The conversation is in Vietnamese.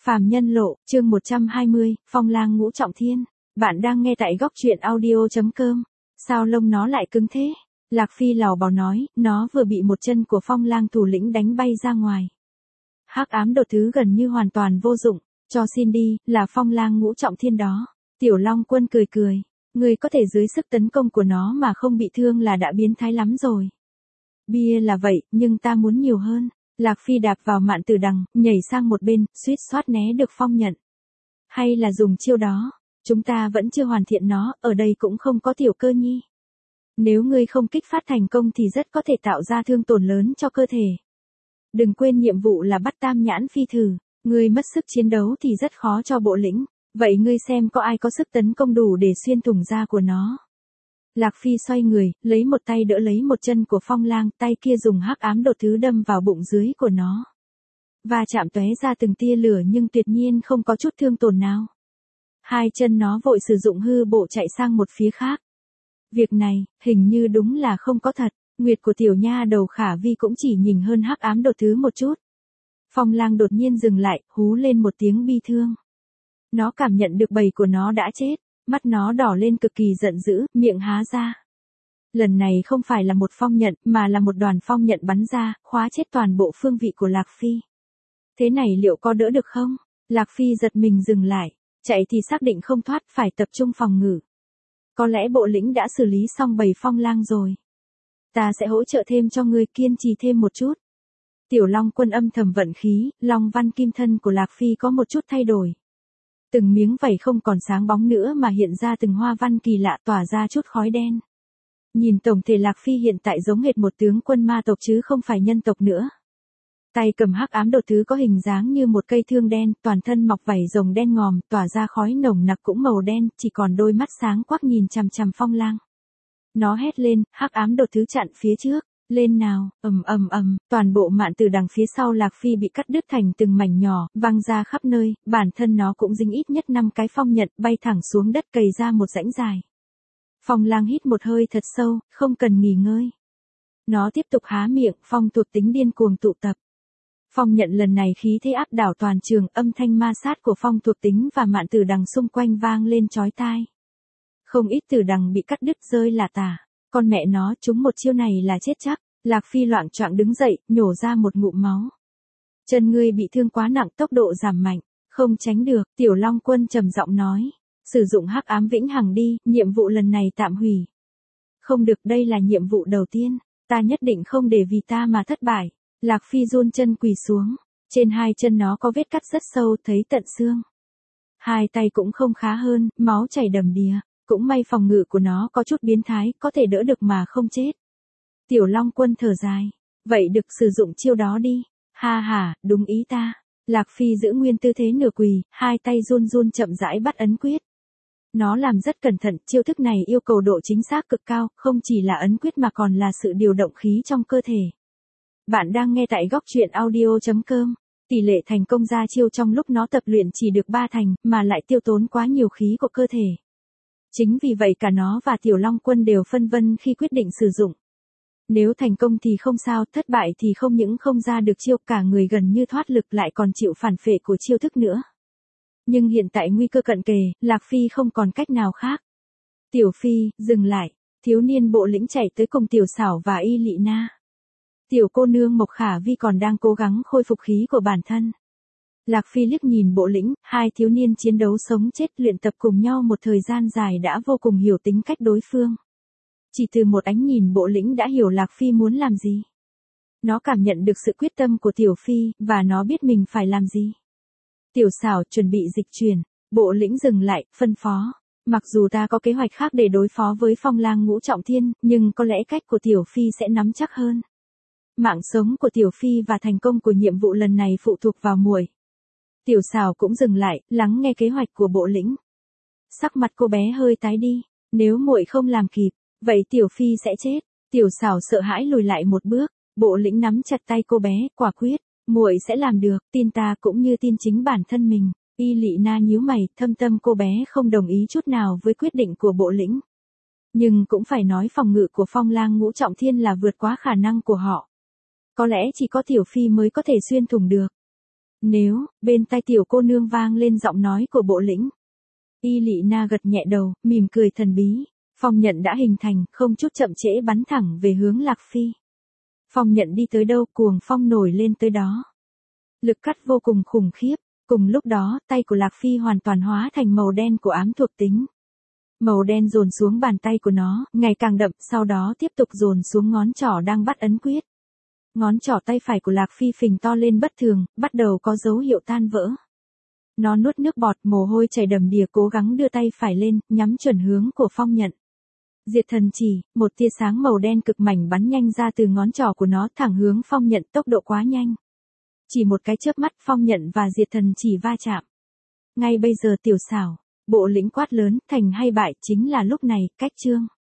Phàm Nhân Lộ, chương 120, Phong Lang Ngũ Trọng Thiên. Bạn đang nghe tại góc truyện audio.com. Sao lông nó lại cứng thế? Lạc Phi lào bảo nói, nó vừa bị một chân của Phong Lang thủ lĩnh đánh bay ra ngoài. Hắc ám đột thứ gần như hoàn toàn vô dụng, cho xin đi, là Phong Lang Ngũ Trọng Thiên đó. Tiểu Long Quân cười cười, người có thể dưới sức tấn công của nó mà không bị thương là đã biến thái lắm rồi. Bia là vậy, nhưng ta muốn nhiều hơn. Lạc Phi đạp vào Mạn Tử Đằng, nhảy sang một bên, suýt soát né được phong nhận. Hay là dùng chiêu đó, chúng ta vẫn chưa hoàn thiện nó, ở đây cũng không có Tiểu Cơ Nhi. Nếu ngươi không kích phát thành công thì rất có thể tạo ra thương tổn lớn cho cơ thể. Đừng quên nhiệm vụ là bắt Tam Nhãn Phi thử, ngươi mất sức chiến đấu thì rất khó cho bộ lĩnh, vậy ngươi xem có ai có sức tấn công đủ để xuyên thủng da của nó. Lạc Phi xoay người, lấy một tay đỡ lấy một chân của Phong Lang, tay kia dùng hắc ám đột thứ đâm vào bụng dưới của nó. Và chạm tóe ra từng tia lửa nhưng tuyệt nhiên không có chút thương tổn nào. Hai chân nó vội sử dụng hư bộ chạy sang một phía khác. Việc này, hình như đúng là không có thật, nguyệt của tiểu nha đầu Khả Vi cũng chỉ nhìn hơn hắc ám đột thứ một chút. Phong Lang đột nhiên dừng lại, hú lên một tiếng bi thương. Nó cảm nhận được bầy của nó đã chết. Mắt nó đỏ lên cực kỳ giận dữ, miệng há ra. Lần này không phải là một phong nhận, mà là một đoàn phong nhận bắn ra, khóa chết toàn bộ phương vị của Lạc Phi. Thế này liệu có đỡ được không? Lạc Phi giật mình dừng lại, chạy thì xác định không thoát, phải tập trung phòng ngự. Có lẽ bộ lĩnh đã xử lý xong bầy Phong Lang rồi. Ta sẽ hỗ trợ thêm cho ngươi, kiên trì thêm một chút. Tiểu Long Quân âm thầm vận khí, Long Văn Kim Thân của Lạc Phi có một chút thay đổi. Từng miếng vảy không còn sáng bóng nữa mà hiện ra từng hoa văn kỳ lạ tỏa ra chút khói đen. Nhìn tổng thể Lạc Phi hiện tại giống hệt một tướng quân ma tộc chứ không phải nhân tộc nữa. Tay cầm hắc ám đột thứ có hình dáng như một cây thương đen, toàn thân mọc vảy rồng đen ngòm, tỏa ra khói nồng nặc cũng màu đen, chỉ còn đôi mắt sáng quắc nhìn chằm chằm Phong Lang. Nó hét lên, hắc ám đột thứ chặn phía trước. Lên nào, toàn bộ Mạn Tử Đằng phía sau Lạc Phi bị cắt đứt thành từng mảnh nhỏ, văng ra khắp nơi, bản thân nó cũng dính ít nhất 5 cái phong nhận, bay thẳng xuống đất cày ra một rãnh dài. Phong Lang hít một hơi thật sâu, không cần nghỉ ngơi. Nó tiếp tục há miệng, phong thuộc tính điên cuồng tụ tập. Phong nhận lần này khí thế áp đảo toàn trường, âm thanh ma sát của phong thuộc tính và Mạn Tử Đằng xung quanh vang lên chói tai. Không ít tử đằng bị cắt đứt rơi là tả. Con mẹ nó, chúng một chiêu này là chết chắc. Lạc Phi loạng choạng đứng dậy, nhổ ra một ngụm máu. Chân ngươi bị thương quá nặng, tốc độ giảm mạnh, không tránh được. Tiểu Long Quân trầm giọng nói, sử dụng hắc ám vĩnh hằng đi, nhiệm vụ lần này tạm hủy. Không được, đây là nhiệm vụ đầu tiên, ta nhất định không để vì ta mà thất bại. Lạc Phi run chân quỳ xuống, trên hai chân nó có vết cắt rất sâu, thấy tận xương. Hai tay cũng không khá hơn, máu chảy đầm đìa. Cũng may phòng ngự của nó có chút biến thái, có thể đỡ được mà không chết. Tiểu Long Quân thở dài. Vậy được, sử dụng chiêu đó đi. Ha ha, đúng ý ta. Lạc Phi giữ nguyên tư thế nửa quỳ, hai tay run run chậm rãi bắt ấn quyết. Nó làm rất cẩn thận, chiêu thức này yêu cầu độ chính xác cực cao, không chỉ là ấn quyết mà còn là sự điều động khí trong cơ thể. Bạn đang nghe tại góc truyện audio.com. Tỷ lệ thành công ra chiêu trong lúc nó tập luyện chỉ được 3 thành, mà lại tiêu tốn quá nhiều khí của cơ thể. Chính vì vậy cả nó và Tiểu Long Quân đều phân vân khi quyết định sử dụng. Nếu thành công thì không sao, thất bại thì không những không ra được chiêu, cả người gần như thoát lực lại còn chịu phản phệ của chiêu thức nữa. Nhưng hiện tại nguy cơ cận kề, Lạc Phi không còn cách nào khác. Tiểu Phi, dừng lại. Thiếu niên bộ lĩnh chạy tới cùng Tiểu Xảo và Y Lị Na. Tiểu cô nương Mộc Khả Vi còn đang cố gắng khôi phục khí của bản thân. Lạc Phi liếc nhìn bộ lĩnh, hai thiếu niên chiến đấu sống chết luyện tập cùng nhau một thời gian dài đã vô cùng hiểu tính cách đối phương. Chỉ từ một ánh nhìn bộ lĩnh đã hiểu Lạc Phi muốn làm gì. Nó cảm nhận được sự quyết tâm của Tiểu Phi, và nó biết mình phải làm gì. Tiểu Xảo chuẩn bị dịch chuyển, bộ lĩnh dừng lại, phân phó. Mặc dù ta có kế hoạch khác để đối phó với Phong Lang Ngũ Trọng Thiên, nhưng có lẽ cách của Tiểu Phi sẽ nắm chắc hơn. Mạng sống của Tiểu Phi và thành công của nhiệm vụ lần này phụ thuộc vào muội. Tiểu Xảo cũng dừng lại, lắng nghe kế hoạch của bộ lĩnh. Sắc mặt cô bé hơi tái đi, nếu muội không làm kịp, vậy Tiểu Phi sẽ chết. Tiểu Xảo sợ hãi lùi lại một bước, bộ lĩnh nắm chặt tay cô bé, quả quyết, muội sẽ làm được, tin ta cũng như tin chính bản thân mình. Y Lị Na nhíu mày, thâm tâm cô bé không đồng ý chút nào với quyết định của bộ lĩnh. Nhưng cũng phải nói phòng ngự của Phong Lang Ngũ Trọng Thiên là vượt quá khả năng của họ. Có lẽ chỉ có Tiểu Phi mới có thể xuyên thủng được. Nếu, bên tai tiểu cô nương vang lên giọng nói của bộ lĩnh. Y Lị Na gật nhẹ đầu, mỉm cười thần bí. Phong nhận đã hình thành, không chút chậm trễ bắn thẳng về hướng Lạc Phi. Phong nhận đi tới đâu cuồng phong nổi lên tới đó. Lực cắt vô cùng khủng khiếp. Cùng lúc đó, tay của Lạc Phi hoàn toàn hóa thành màu đen của ám thuộc tính. Màu đen dồn xuống bàn tay của nó, ngày càng đậm, sau đó tiếp tục dồn xuống ngón trỏ đang bắt ấn quyết. Ngón trỏ tay phải của Lạc Phi phình to lên bất thường, bắt đầu có dấu hiệu tan vỡ. Nó nuốt nước bọt, mồ hôi chảy đầm đìa, cố gắng đưa tay phải lên, nhắm chuẩn hướng của Phong nhận. Diệt thần chỉ, một tia sáng màu đen cực mảnh bắn nhanh ra từ ngón trỏ của nó thẳng hướng Phong nhận, tốc độ quá nhanh. Chỉ một cái chớp mắt, Phong nhận và diệt thần chỉ va chạm. Ngay bây giờ tiểu xảo, bộ lĩnh quát lớn, thành hay bại chính là lúc này, cách chương.